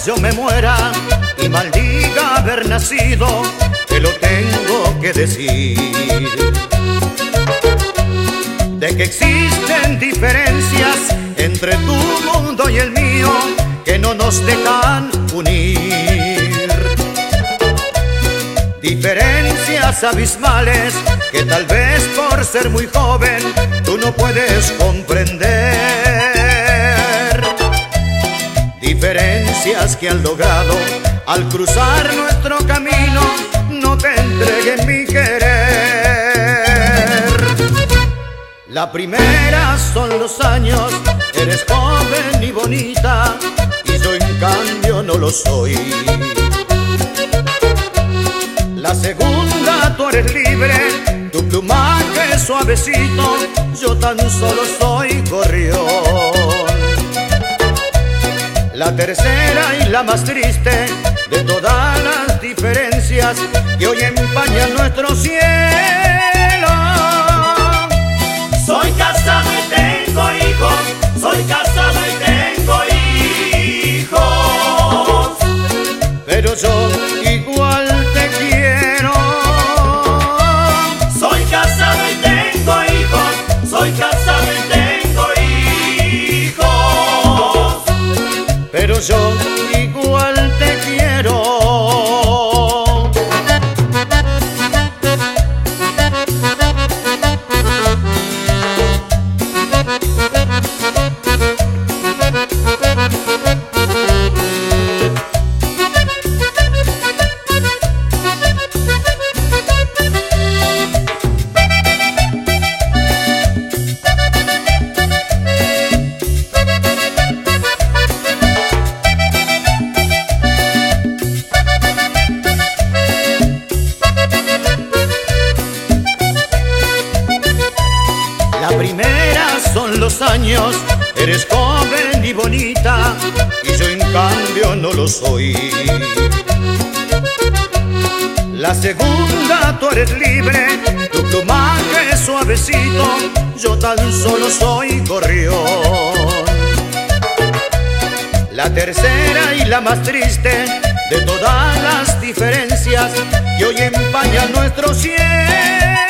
yo me muera y maldiga haber nacido, te lo tengo que decir. De que existen diferencias entre tu mundo y el mío que no nos dejan unir. Diferencias abismales que tal vez por ser muy joven tú no puedes comprender. Diferencias que han logrado al cruzar nuestro camino no te entreguen mi querer. La primera son los años, eres joven y bonita y yo en cambio no lo soy. La segunda, tú eres libre, tu plumaje es suavecito, yo tan solo soy gorrión. La tercera y la más triste de todas las diferencias que hoy empañan nuestro cielo. Soy casado y tengo hijos, soy casado y tengo hijos, pero yo igual te quiero. Soy casado y tengo hijos, soy casado y tengo hijos, pero yo igual te quiero. La primera son los años, eres joven y bonita y yo en cambio no lo soy. La segunda, tú eres libre, tu plumaje es suavecito, yo tan solo soy gorrión. La tercera y la más triste de todas las diferencias que hoy empañan nuestro cielo.